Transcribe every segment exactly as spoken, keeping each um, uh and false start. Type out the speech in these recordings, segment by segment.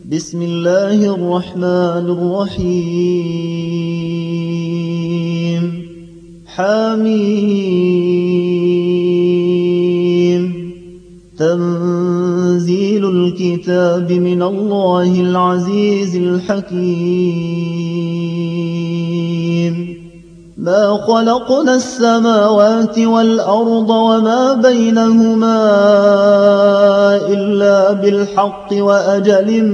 بسم الله الرحمن الرحيم حميم تنزيل الكتاب من الله العزيز الحكيم ما خلقنا السماوات والأرض وما بينهما إلا بالحق وأجل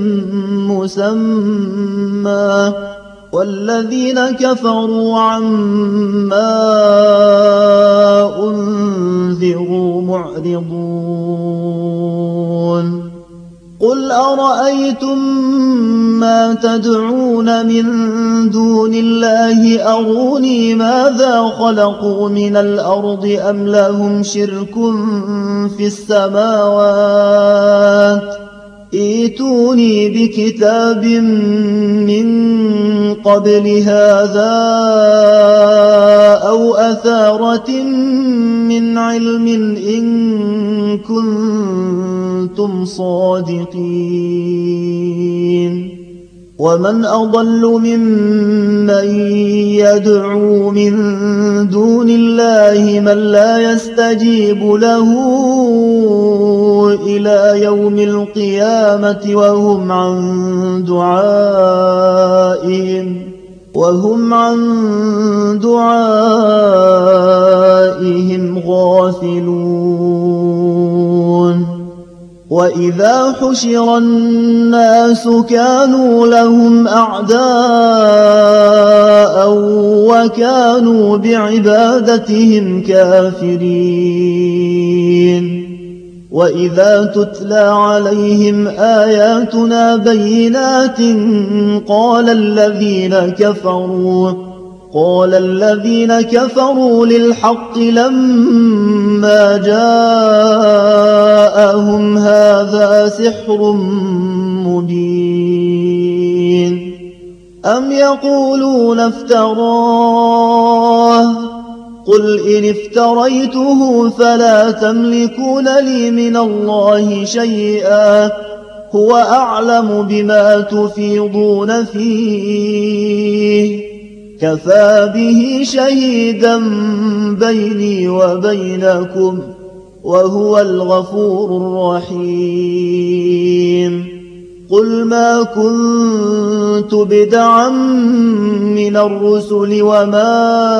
مسمى والذين كفروا عما أنذروا معرضون قل أرأيتم ما تدعون من دون الله أروني ماذا خلقوا من الأرض أم لهم شرك في السماوات ائتوني بكتاب من قبل هذا أو أثارة من علم إن كنتم صادقين ومن أضل ممن يدعو من دون الله من لا يستجيب له إلى يوم القيامة وهم عن دعائهم وهم عن دعائهم غافلون وإذا حشر الناس كانوا لهم أعداء وكانوا بعبادتهم كافرين وإذا تتلى عليهم آياتنا بينات قال الذين كفروا قال الذين كفروا للحق لما جاءهم هذا سحر مبين أم يقولون افتراه قل إن افتريته فلا تملكون لي من الله شيئا هو أعلم بما تفيضون فيه كفى به شهيدا بيني وبينكم وهو الغفور الرحيم قل ما كنت بدعا من الرسل وما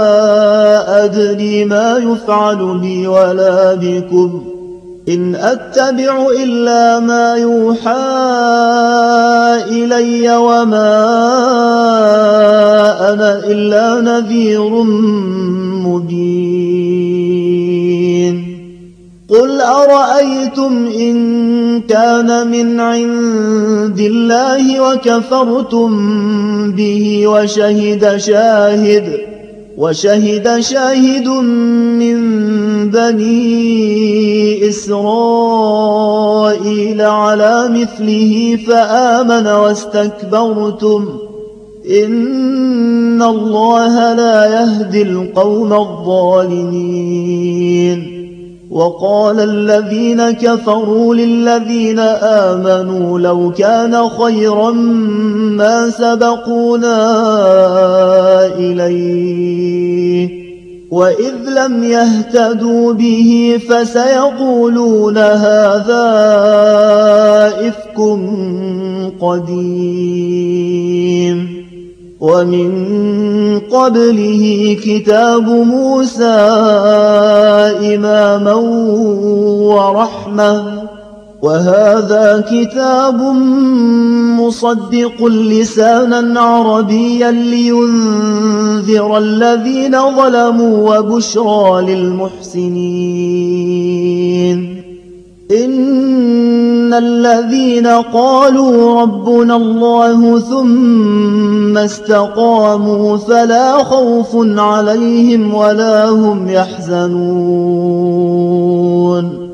أدري ما يفعل بي ولا بكم إن أتبع إلا ما يوحى إلي وما أنا إلا نذير مبين قل أرأيتم إن كان من عند الله وكفرتم به وشهد شاهد وشهد شاهد من بني إسرائيل على مثله فآمن واستكبرتم إن الله لا يهدي القوم الظالمين وقال الذين كفروا للذين آمنوا لو كان خيرا ما سبقونا إليه وإذ لم يهتدوا به فسيقولون هذا إفك قديم ومن قبله كتاب موسى إماما ورحمة وهذا كتاب مصدق لسانا عربيا لينذر الذين ظلموا وبشرى للمحسنين إن الذين قالوا ربنا الله ثم استقاموا فلا خوف عليهم ولا هم يحزنون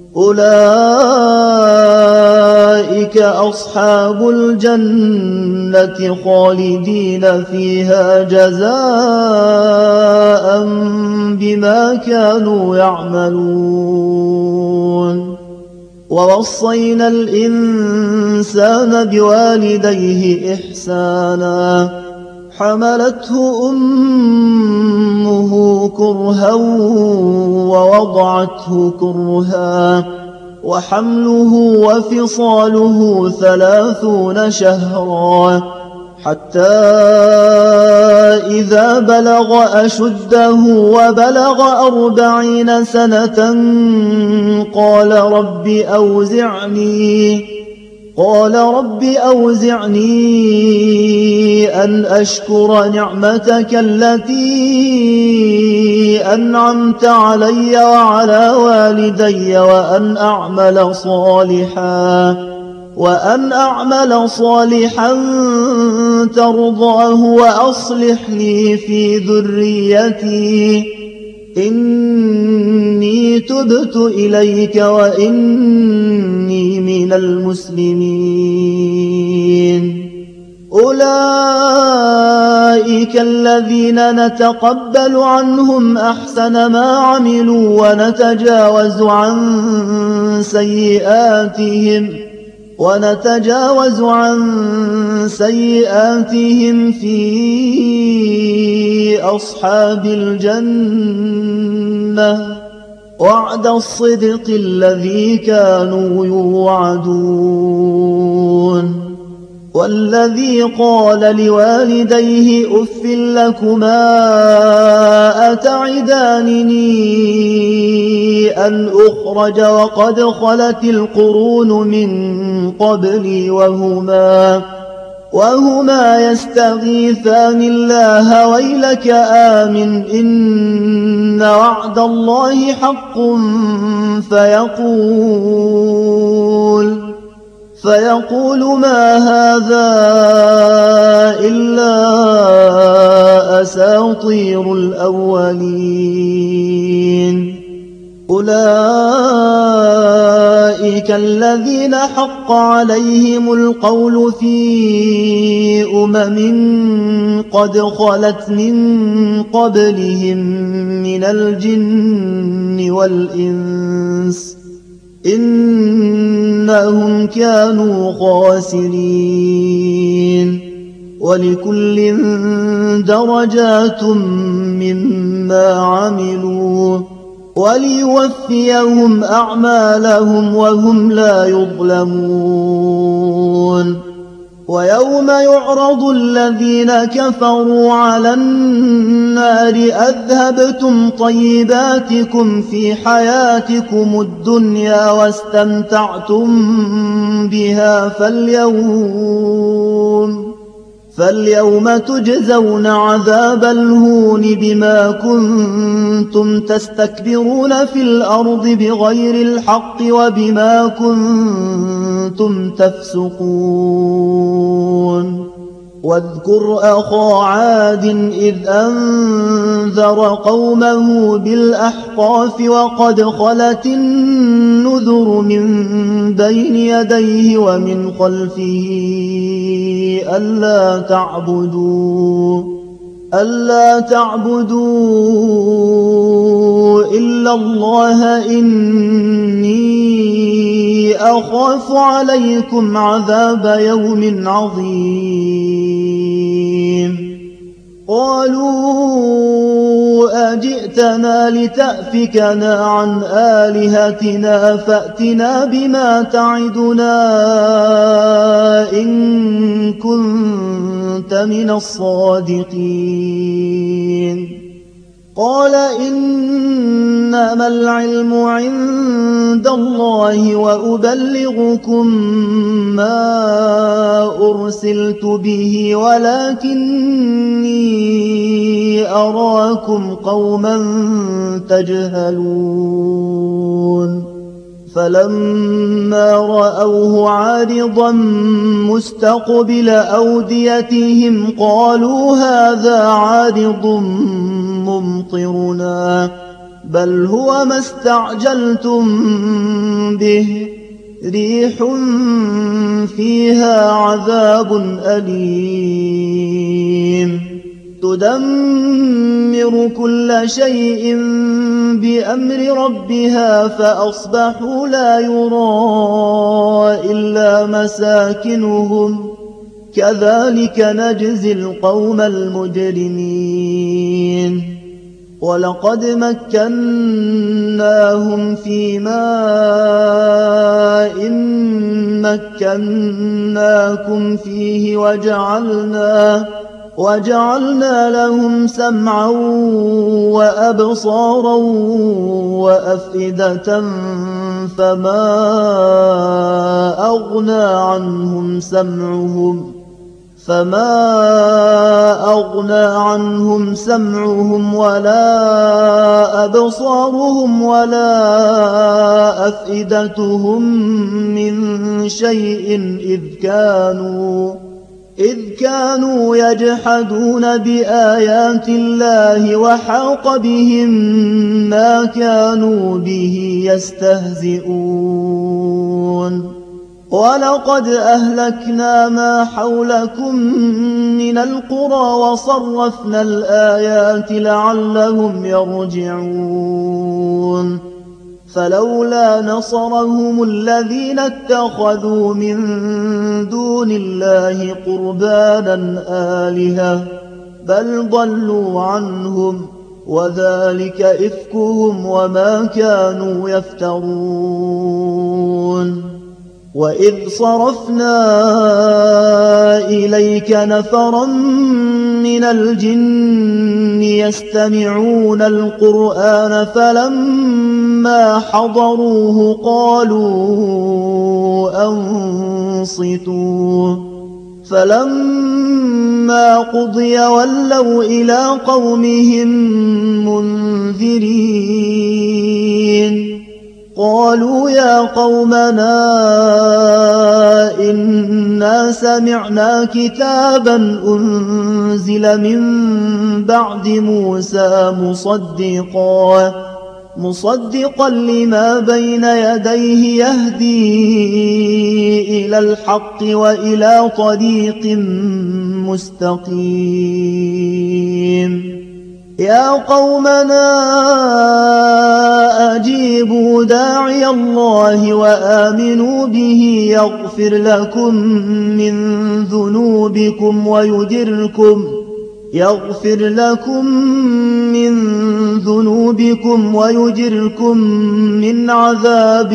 أولئك أصحاب الجنة خالدين فيها جزاء بما كانوا يعملون ووصينا الإنسان بوالديه إحسانا حملته أمه كرها ووضعته كرها وحمله وفصاله ثلاثون شهرا حتى إذا بلغ أشده وبلغ أربعين سنة قال رب أوزعني قال رب أوزعني أن أشكر نعمتك التي أنعمت علي وعلى والدي وأن أعمل صالحا وأن أعمل صالحا ترضاه وأصلح لي في ذريتي إني تبت إليك وإني من المسلمين. أولئك الذين نتقبل عنهم أحسن ما عملوا ونتجاوز عن سيئاتهم ونتجاوز عن سيئاتهم في أصحاب الجنة وعد الصدق الذي كانوا يوعدون. والذي قال لوالديه أف لكما أتعدانني أن أخرج وقد خلت القرون من قبلي وهما وهما يستغيثان الله ويلك آمن إن وعد الله حق فيقول فيقول ما هذا إلا أساطير الأولين. أولئك الذين حق عليهم القول في أمم قد خلت من قبلهم من الجن والإنس إنهم كانوا خاسرين. ولكل درجات مما عملوا وليوفيهم أعمالهم وهم لا يظلمون. ويوم يعرض الذين كفروا على النار أذهبتم طيباتكم في حياتكم الدنيا واستمتعتم بها فاليوم فاليوم تجزون عذاب الهون بما كنتم تستكبرون في الأرض بغير الحق وبما كنتم تفسقون. واذكر أخا عاد إذ أنذر قومه بالأحقاف وقد خلت النذر من بين يديه ومن خلفه ألا تعبدوا ألا تعبدوا إلا الله إني أخاف عليكم عذاب يوم عظيم. قالوا أجئتنا لتأفكنا عن آلهتنا فأتنا بما تعدنا إن كنت من الصادقين. قال إنما العلم عند الله وأبلغكم ما أرسلت به ولكني أراكم قوما تجهلون. فلما رأوه عارضا مستقبل أوديتهم قالوا هذا عارض ممطرنا بل هو ما استعجلتم به ريح فيها عذاب أليم. تدمر كل شيء بأمر ربها فأصبحوا لا يرى إلا مساكنهم كذلك نجزي القوم المجرمين ولقد مكناهم في ماء مكناكم فيه وجعلنا وجعلنا لهم سمعا وأبصارا وأفئدة فما أغنى عنهم سمعهم فما أغنى عنهم سمعهم ولا أبصارهم ولا أفئدتهم من شيء إذ كانوا إذ كانوا يجحدون بآيات الله وحاق بهم ما كانوا به يستهزئون ولقد أهلكنا ما حولكم من القرى وصرفنا الآيات لعلهم يرجعون فلولا نصرهم الذين اتخذوا من دون الله قربانا آلهة بل ضلوا عنهم وذلك إفكهم وما كانوا يفترون وإذ صرفنا إليك نفرا من الجن يستمعون القرآن فلما حضروه قالوا أنصتوا فلما قضي ولوا إلى قومهم منذرين قالوا يا قومنا إنا سمعنا كتابا أنزل من بعد موسى مصدقا مصدقا لما بين يديه يهدي إلى الحق وإلى طريق مستقيم يا قومنا أجيبوا داعي الله وآمنوا به يغفر لكم من ذنوبكم ويجركم يغفر لكم من ذنوبكم ويجركم من عذاب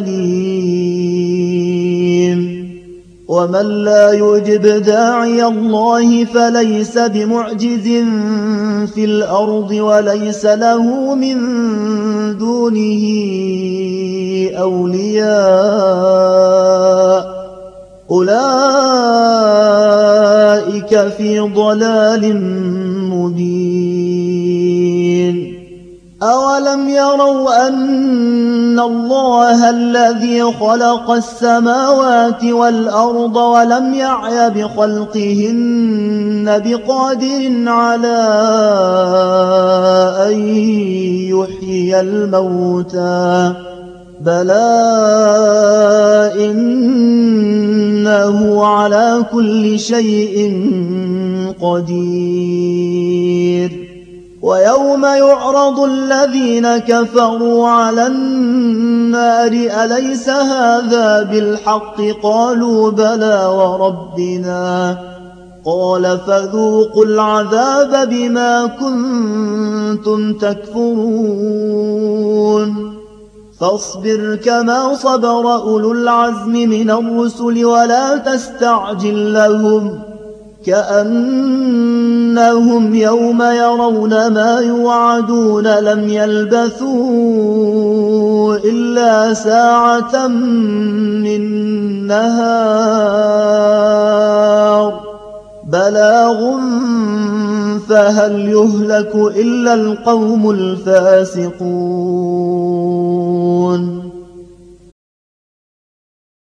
أليم ومن لا يجب داعي الله فليس بمعجز في الأرض وليس له من دونه أولياء أولئك في ضلال مبين أولم يروا أن الله الذي خلق السماوات والأرض ولم يعي بخلقهن بقادر على أن يحيي الموتى بلى إنه على كل شيء قدير ويوم يعرض الذين كفروا على النار أليس هذا بالحق قالوا بلى وربنا قال فذوقوا العذاب بما كنتم تكفرون فاصبر كما صبر أولو العزم من الرسل ولا تستعجل لهم كأنهم يوم يرون ما يوعدون لم يلبثوا إلا ساعة من نهار بلاغ فهل يهلك إلا القوم الفاسقون